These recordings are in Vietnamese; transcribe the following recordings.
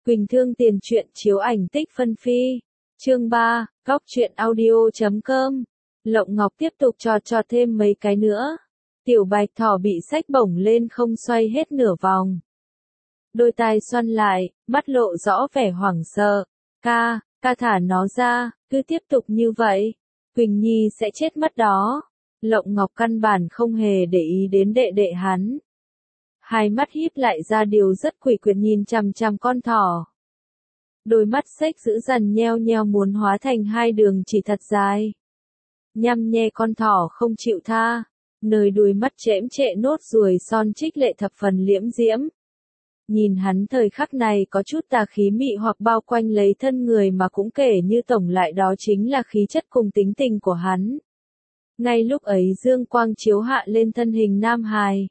Quỳnh Thương tiền truyện chiếu ảnh tích phân phi. Chương 3, góc truyện audio.com. Lộng Ngọc tiếp tục cho thêm mấy cái nữa. Tiểu Bạch Thỏ bị xách bổng lên không xoay hết nửa vòng. Đôi tai xoăn lại, mắt lộ rõ vẻ hoảng sợ. Ca thả nó ra, cứ tiếp tục như vậy. Quỳnh Nhi sẽ chết mất đó. Lộng Ngọc căn bản không hề để ý đến đệ đệ hắn. Hai mắt híp lại ra điều rất quỷ quyệt nhìn chằm chằm con thỏ. Đôi mắt xếch dữ dằn nheo nheo muốn hóa thành hai đường chỉ thật dài. Nhăm nhe con thỏ không chịu tha, nơi đuôi mắt chễm trệ nốt ruồi son trích lệ thập phần liễm diễm. Nhìn hắn thời khắc này có chút tà khí mị hoặc bao quanh lấy thân người mà cũng kể như tổng lại đó chính là khí chất cùng tính tình của hắn. Ngay lúc ấy dương quang chiếu hạ lên thân hình nam hài.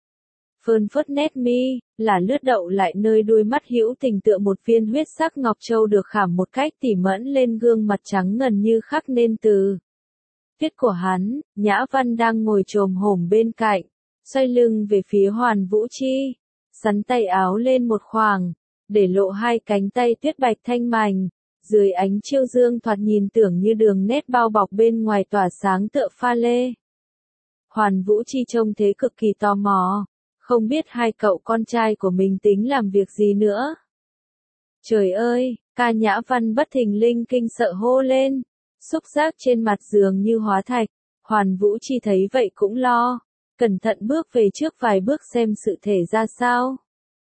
Phơn phớt nét mi, là lướt đậu lại nơi đuôi mắt hữu tình tựa một viên huyết sắc ngọc châu được khảm một cách tỉ mẫn lên gương mặt trắng ngần như khắc nên từ. Viết của hắn, Nhã Văn đang ngồi chồm hổm bên cạnh, xoay lưng về phía Hoàn Vũ Chi, sắn tay áo lên một khoảng, để lộ hai cánh tay tuyết bạch thanh mảnh, dưới ánh chiêu dương thoạt nhìn tưởng như đường nét bao bọc bên ngoài tỏa sáng tựa pha lê. Hoàn Vũ Chi trông thế cực kỳ tò mò. Không biết hai cậu con trai của mình tính làm việc gì nữa. Trời ơi, ca Nhã Văn bất thình linh kinh sợ hô lên. Xúc giác trên mặt giường như hóa thạch. Hoàn Vũ Chi thấy vậy cũng lo. Cẩn thận bước về trước vài bước xem sự thể ra sao.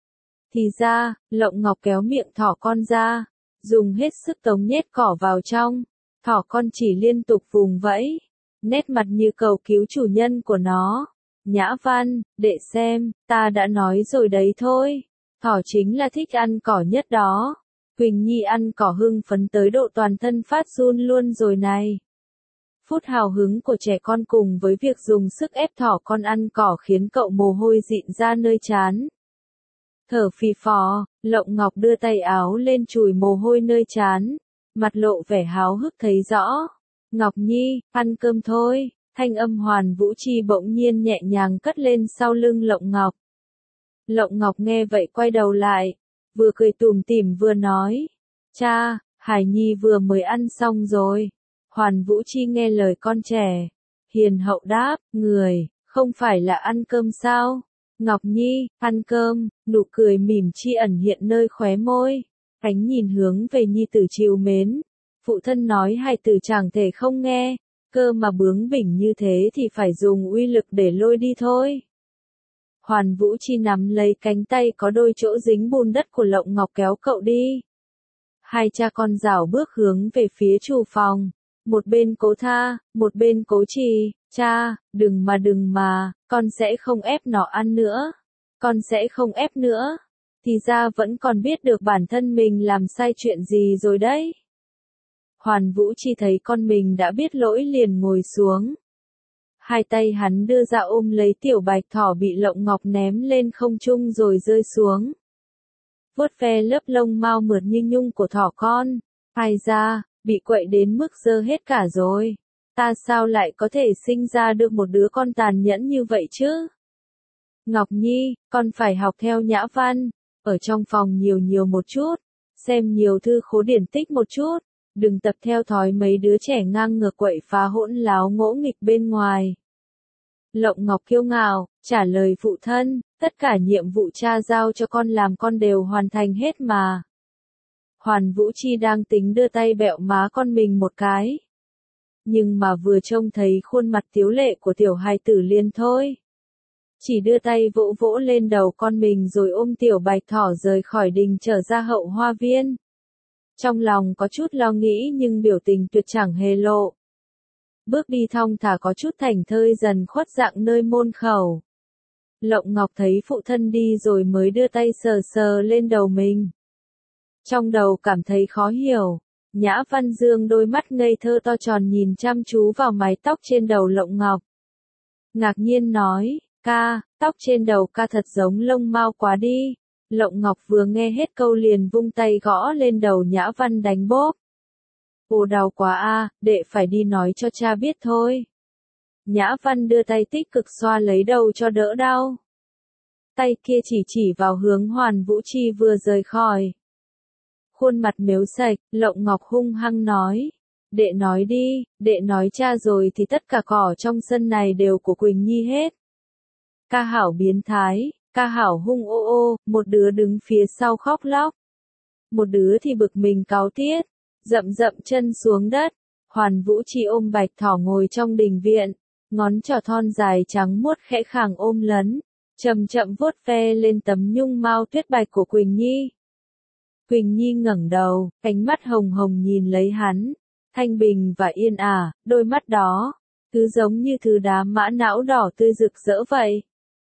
Thì ra, Lộng Ngọc kéo miệng thỏ con ra. Dùng hết sức tống nhét cỏ vào trong. Thỏ con chỉ liên tục vùng vẫy. Nét mặt như cầu cứu chủ nhân của nó. Nhã Văn, để xem, ta đã nói rồi đấy thôi. Thỏ chính là thích ăn cỏ nhất đó. Quỳnh Nhi ăn cỏ hưng phấn tới độ toàn thân phát run luôn rồi này. Phút hào hứng của trẻ con cùng với việc dùng sức ép thỏ con ăn cỏ khiến cậu mồ hôi dịn ra nơi trán. Thở phì phò, Lộng Ngọc đưa tay áo lên chùi mồ hôi nơi trán, mặt lộ vẻ háo hức thấy rõ. Ngọc Nhi, ăn cơm thôi. Thanh âm Hoàn Vũ Chi bỗng nhiên nhẹ nhàng cất lên sau lưng Lộng Ngọc. Lộng Ngọc nghe vậy quay đầu lại, vừa cười tủm tỉm vừa nói. Cha, Hải Nhi vừa mới ăn xong rồi. Hoàn Vũ Chi nghe lời con trẻ. Hiền hậu đáp, người, không phải là ăn cơm sao? Ngọc Nhi, ăn cơm, nụ cười mỉm chi ẩn hiện nơi khóe môi. Ánh nhìn hướng về Nhi tử trìu mến. Phụ thân nói hai từ chẳng thể không nghe. Cơ mà bướng bỉnh như thế thì phải dùng uy lực để lôi đi thôi. Hoàn Vũ Chi nắm lấy cánh tay có đôi chỗ dính bùn đất của Lộng Ngọc kéo cậu đi. Hai cha con rảo bước hướng về phía chủ phòng. Một bên cố tha, một bên cố trì. Cha, đừng mà, con sẽ không ép nó ăn nữa. Con sẽ không ép nữa. Thì ra vẫn còn biết được bản thân mình làm sai chuyện gì rồi đấy. Hoàn Vũ Chi thấy con mình đã biết lỗi liền ngồi xuống. Hai tay hắn đưa ra ôm lấy tiểu bạch thỏ bị Lộng Ngọc ném lên không trung rồi rơi xuống. Vuốt ve lớp lông mau mượt như nhung của thỏ con. Ai ra, bị quậy đến mức dơ hết cả rồi. Ta sao lại có thể sinh ra được một đứa con tàn nhẫn như vậy chứ? Ngọc Nhi, con phải học theo Nhã Văn. Ở trong phòng nhiều một chút. Xem nhiều thư khố điển tích một chút. Đừng tập theo thói mấy đứa trẻ ngang ngược quậy phá hỗn láo ngỗ nghịch bên ngoài. Lộng Ngọc kiêu ngạo, trả lời phụ thân, tất cả nhiệm vụ cha giao cho con làm con đều hoàn thành hết mà. Hoàn Vũ Chi đang tính đưa tay bẹo má con mình một cái. Nhưng mà vừa trông thấy khuôn mặt tiếu lệ của tiểu hài tử liền thôi. Chỉ đưa tay vỗ vỗ lên đầu con mình rồi ôm tiểu bạch thỏ rời khỏi đình trở ra hậu hoa viên. Trong lòng có chút lo nghĩ nhưng biểu tình tuyệt chẳng hề lộ. Bước đi thong thả có chút thảnh thơi dần khuất dạng nơi môn khẩu. Lộng Ngọc thấy phụ thân đi rồi mới đưa tay sờ sờ lên đầu mình. Trong đầu cảm thấy khó hiểu. Nhã Văn dương đôi mắt ngây thơ to tròn nhìn chăm chú vào mái tóc trên đầu Lộng Ngọc. Ngạc nhiên nói, ca, tóc trên đầu ca thật giống lông mao quá đi. Lộng Ngọc vừa nghe hết câu liền vung tay gõ lên đầu Nhã Văn đánh bốp. Ồ đau quá a, đệ phải đi nói cho cha biết thôi. Nhã Văn đưa tay tích cực xoa lấy đầu cho đỡ đau. Tay kia chỉ vào hướng Hoàn Vũ Chi vừa rời khỏi. Khuôn mặt mếu sạch, Lộng Ngọc hung hăng nói. Đệ nói đi, đệ nói cha rồi thì tất cả cỏ trong sân này đều của Quỳnh Nhi hết. Ca Hảo biến thái, Ca Hảo hung ô ô, một đứa đứng phía sau khóc lóc. Một đứa thì bực mình cáu tiết, dậm dậm chân xuống đất. Hoàn Vũ Chi ôm Bạch Thỏ ngồi trong đình viện, ngón trỏ thon dài trắng muốt khẽ khàng ôm lấn, chậm chậm vuốt ve lên tấm nhung mao tuyết bạch của Quỳnh Nhi. Quỳnh Nhi ngẩng đầu, cánh mắt hồng hồng nhìn lấy hắn, thanh bình và yên ả, đôi mắt đó, cứ giống như thứ đá mã não đỏ tươi rực rỡ vậy.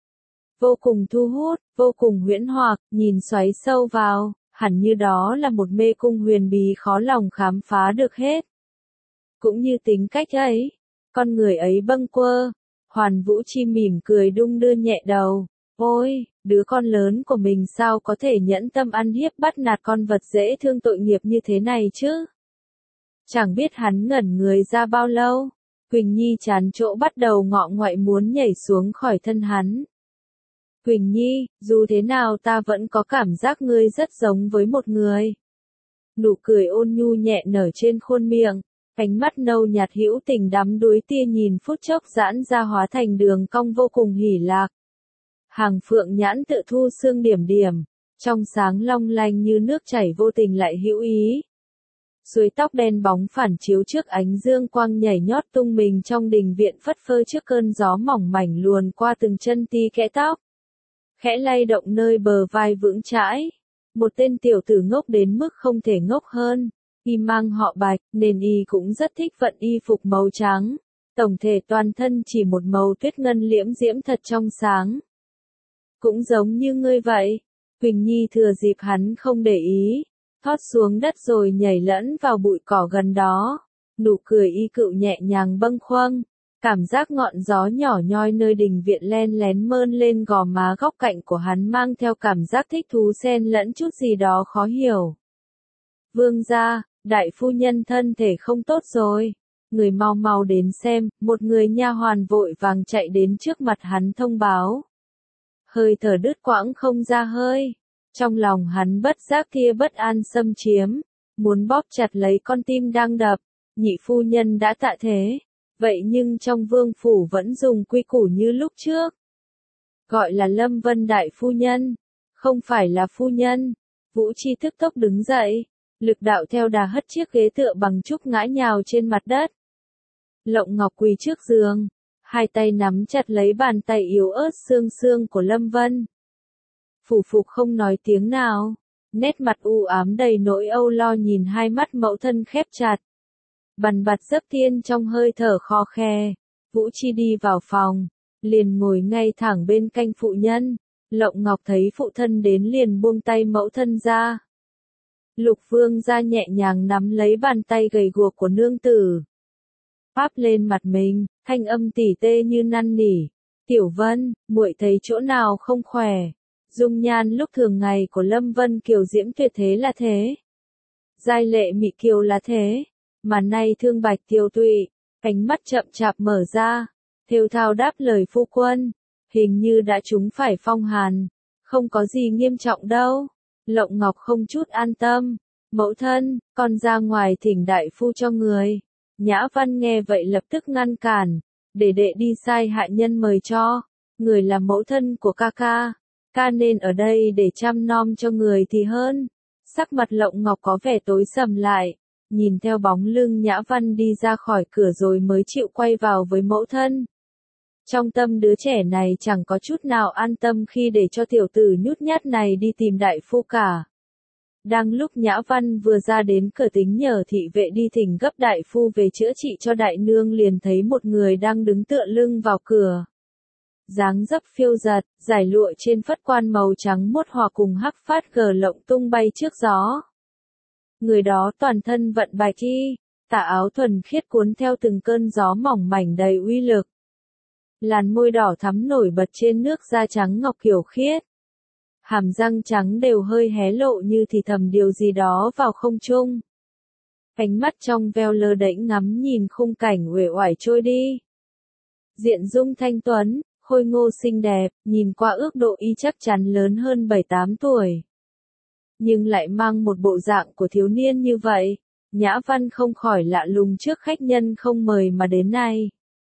Vô cùng thu hút, vô cùng huyễn hoặc, nhìn xoáy sâu vào, hẳn như đó là một mê cung huyền bí khó lòng khám phá được hết. Cũng như tính cách ấy, con người ấy bâng quơ. Hoàn Vũ Chi mỉm cười đung đưa nhẹ đầu. Ôi, đứa con lớn của mình sao có thể nhẫn tâm ăn hiếp bắt nạt con vật dễ thương tội nghiệp như thế này chứ? Chẳng biết hắn ngẩn người ra bao lâu, Quỳnh Nhi chán chỗ bắt đầu ngọ ngoại muốn nhảy xuống khỏi thân hắn. Quỳnh Nhi, dù thế nào ta vẫn có cảm giác ngươi rất giống với một người. Nụ cười ôn nhu nhẹ nở trên khuôn miệng, cánh mắt nâu nhạt hữu tình đắm đuối tia nhìn phút chốc giãn ra hóa thành đường cong vô cùng hỉ lạc. Hàng phượng nhãn tự thu sương điểm điểm, trong sáng long lanh như nước chảy vô tình lại hữu ý. Suối tóc đen bóng phản chiếu trước ánh dương quang nhảy nhót tung mình trong đình viện phất phơ trước cơn gió mỏng mảnh luồn qua từng chân ti kẽ tóc. Khẽ lay động nơi bờ vai vững chãi. Một tên tiểu tử ngốc đến mức không thể ngốc hơn. Y mang họ Bạch, nên y cũng rất thích vận y phục màu trắng. Tổng thể toàn thân chỉ một màu tuyết ngân liễm diễm thật trong sáng. Cũng giống như ngươi vậy. Quỳnh Nhi thừa dịp hắn không để ý, thoát xuống đất rồi nhảy lẫn vào bụi cỏ gần đó. Nụ cười y cựu nhẹ nhàng bâng khuâng. Cảm giác ngọn gió nhỏ nhoi nơi đình viện len lén mơn lên gò má góc cạnh của hắn mang theo cảm giác thích thú xen lẫn chút gì đó khó hiểu. Vương gia, đại phu nhân thân thể không tốt rồi. Người mau mau đến xem, một người nha hoàn vội vàng chạy đến trước mặt hắn thông báo. Hơi thở đứt quãng không ra hơi. Trong lòng hắn bất giác kia bất an xâm chiếm, muốn bóp chặt lấy con tim đang đập. Nhị phu nhân đã tạ thế. Vậy nhưng trong vương phủ vẫn dùng quy củ như lúc trước. Gọi là Lâm Vân đại phu nhân, không phải là phu nhân. Vũ Chi tức tốc đứng dậy, lực đạo theo đà hất chiếc ghế tựa bằng trúc ngã nhào trên mặt đất. Lộng Ngọc quỳ trước giường, hai tay nắm chặt lấy bàn tay yếu ớt xương xương của Lâm Vân. Phủ phục không nói tiếng nào, nét mặt u ám đầy nỗi âu lo nhìn hai mắt mẫu thân khép chặt. Bằn bặt giấc tiên trong hơi thở khò khe, Vũ Chi đi vào phòng, liền ngồi ngay thẳng bên cạnh phụ nhân. Lộng Ngọc thấy phụ thân đến liền buông tay mẫu thân ra. Lục Vương gia nhẹ nhàng nắm lấy bàn tay gầy guộc của nương tử. Áp lên mặt mình, thanh âm tỉ tê như năn nỉ. Tiểu Vân, muội thấy chỗ nào không khỏe. Dung nhan lúc thường ngày của Lâm Vân kiều diễm tuyệt thế là thế. Giai lệ mị kiều là thế. Mà nay thương bạch tiêu tụy, cánh mắt chậm chạp mở ra, thều thào đáp lời phu quân, hình như đã trúng phải phong hàn, không có gì nghiêm trọng đâu. Lộng Ngọc không chút an tâm, mẫu thân, con ra ngoài thỉnh đại phu cho người. Nhã Văn nghe vậy lập tức ngăn cản, để đệ đi sai hạ nhân mời cho, người là mẫu thân của ca nên ở đây để chăm nom cho người thì hơn. Sắc mặt Lộng Ngọc có vẻ tối sầm lại. Nhìn theo bóng lưng Nhã Văn đi ra khỏi cửa rồi mới chịu quay vào với mẫu thân. Trong tâm đứa trẻ này chẳng có chút nào an tâm khi để cho tiểu tử nhút nhát này đi tìm đại phu cả. Đang lúc Nhã Văn vừa ra đến cửa tính nhờ thị vệ đi thỉnh gấp đại phu về chữa trị cho đại nương liền thấy một người đang đứng tựa lưng vào cửa. Dáng dấp phiêu giật, giải lụa trên phất quan màu trắng muốt hòa cùng hắc phát gờ lộng tung bay trước gió. Người đó toàn thân vận bạch y, tà áo thuần khiết cuốn theo từng cơn gió mỏng mảnh đầy uy lực. Làn môi đỏ thắm nổi bật trên nước da trắng ngọc kiểu khiết. Hàm răng trắng đều hơi hé lộ như thì thầm điều gì đó vào không trung. Cánh mắt trong veo lơ đễnh ngắm nhìn khung cảnh uể oải trôi đi. Diện dung thanh tuấn, khôi ngô xinh đẹp, nhìn qua ước độ y chắc chắn lớn hơn 7-8 tuổi. nhưng lại mang một bộ dạng của thiếu niên như vậy. Nhã Văn không khỏi lạ lùng trước khách nhân không mời mà đến này.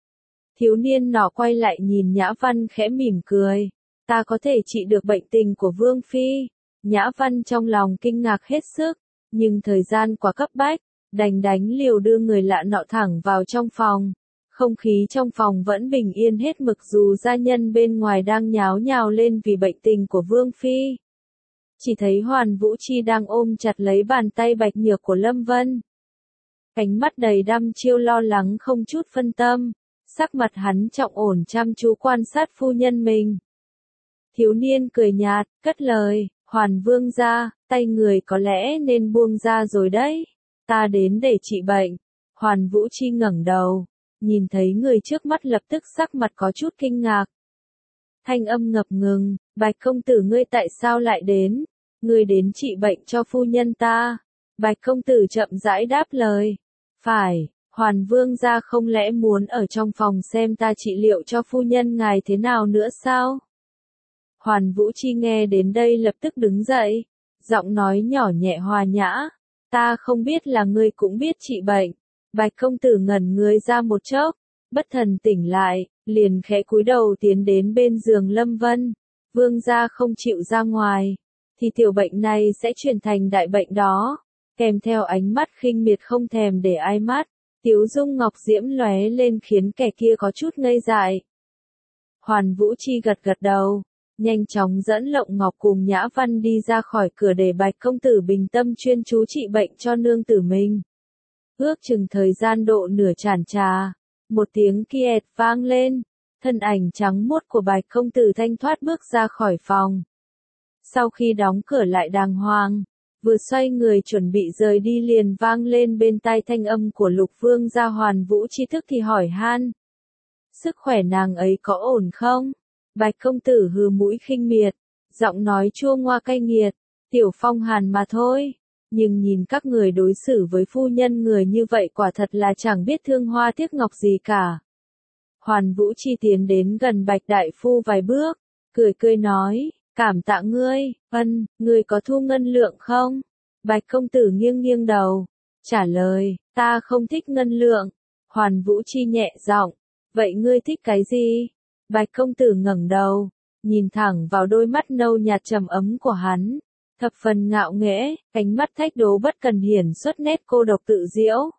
Thiếu niên nọ quay lại nhìn Nhã Văn khẽ mỉm cười. Ta có thể trị được bệnh tình của Vương Phi. Nhã Văn trong lòng kinh ngạc hết sức, nhưng thời gian quá cấp bách, đành đánh liều đưa người lạ nọ thẳng vào trong phòng. Không khí trong phòng vẫn bình yên hết mực dù gia nhân bên ngoài đang nháo nhào lên vì bệnh tình của Vương Phi. Chỉ thấy Hoàn Vũ Chi đang ôm chặt lấy bàn tay bạch nhược của Lâm Vân. Ánh mắt đầy đăm chiêu lo lắng không chút phân tâm, sắc mặt hắn trọng ổn chăm chú quan sát phu nhân mình. Thiếu niên cười nhạt, cất lời, Hoàn Vương gia, tay người có lẽ nên buông ra rồi đấy. Ta đến để trị bệnh. Hoàn Vũ Chi ngẩng đầu, nhìn thấy người trước mắt lập tức sắc mặt có chút kinh ngạc. Thanh âm ngập ngừng, Bạch công tử ngươi tại sao lại đến? Ngươi đến trị bệnh cho phu nhân ta. Bạch công tử chậm rãi đáp lời. Phải, Hoàn Vương gia không lẽ muốn ở trong phòng xem ta trị liệu cho phu nhân ngài thế nào nữa sao? Hoàn Vũ Chi nghe đến đây lập tức đứng dậy, giọng nói nhỏ nhẹ hòa nhã. Ta không biết là ngươi cũng biết trị bệnh. Bạch công tử ngẩn người ra một chốc, bất thần tỉnh lại, liền khẽ cúi đầu tiến đến bên giường Lâm Vân. Vương gia không chịu ra ngoài, thì tiểu bệnh này sẽ chuyển thành đại bệnh đó. Kèm theo ánh mắt khinh miệt không thèm để ai mắt, tiếu dung ngọc diễm lóe lên khiến kẻ kia có chút ngây dại. Hoàn Vũ Chi gật gật đầu, nhanh chóng dẫn Lộng Ngọc cùng Nhã Văn đi ra khỏi cửa để Bạch công tử bình tâm chuyên chú trị bệnh cho nương tử mình. Ước chừng thời gian độ nửa chản trà, một tiếng kiệt vang lên, thân ảnh trắng muốt của Bạch công tử thanh thoát bước ra khỏi phòng. Sau khi đóng cửa lại đàng hoàng, vừa xoay người chuẩn bị rời đi liền vang lên bên tai thanh âm của Lục Vương gia. Hoàn Vũ Chi thức thì hỏi han. Sức khỏe nàng ấy có ổn không? Bạch công tử hừ mũi khinh miệt, giọng nói chua ngoa cay nghiệt, tiểu phong hàn mà thôi. Nhưng nhìn các người đối xử với phu nhân người như vậy quả thật là chẳng biết thương hoa tiếc ngọc gì cả. Hoàn Vũ Chi tiến đến gần Bạch đại phu vài bước, cười nói, cảm tạ ngươi, ngươi có thu ngân lượng không? Bạch công tử nghiêng nghiêng đầu, trả lời, ta không thích ngân lượng. Hoàn Vũ Chi nhẹ giọng, vậy ngươi thích cái gì? Bạch công tử ngẩng đầu, nhìn thẳng vào đôi mắt nâu nhạt trầm ấm của hắn, thập phần ngạo nghễ, ánh mắt thách đố bất cần hiển xuất nét cô độc tự diễu.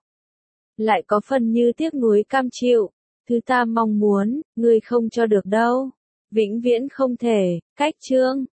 Lại có phần như tiếc nuối cam chịu, thứ ta mong muốn, ngươi không cho được đâu. Vĩnh viễn không thể, cách chương.